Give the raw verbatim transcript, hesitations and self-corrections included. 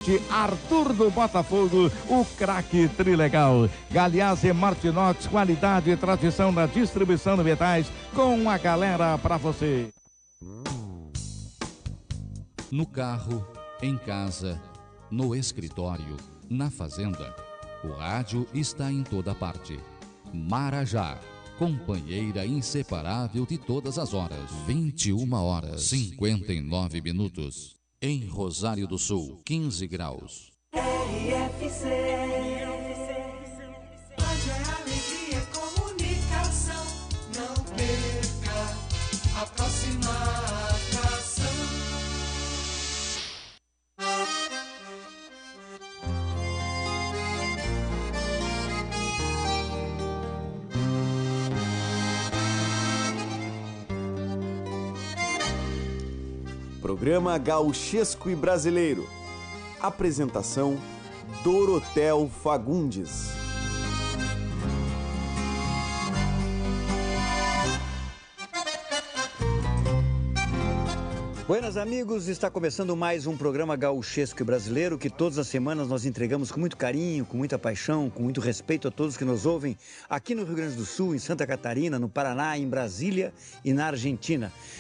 atacante Arthur do Botafogo, o craque trilegal. Galeazzi Martinox, qualidade e tradição na distribuição de metais, com a galera pra você. No carro, em casa, no escritório, na fazenda, o rádio está em toda parte. Marajá, companheira inseparável de todas as horas. vinte e uma horas, cinquenta e nove minutos. Em Rosário do Sul, quinze graus. R F C. Rádio é alegria, é comunicação. Não perca a próxima atração. Programa Gauchesco e Brasileiro. Apresentação: Dorotel Fagundes. Buenas amigos, está começando mais um programa Gauchesco e Brasileiro que todas as semanas nós entregamos com muito carinho, com muita paixão, com muito respeito a todos que nos ouvem aqui no Rio Grande do Sul, em Santa Catarina, no Paraná, em Brasília e na Argentina.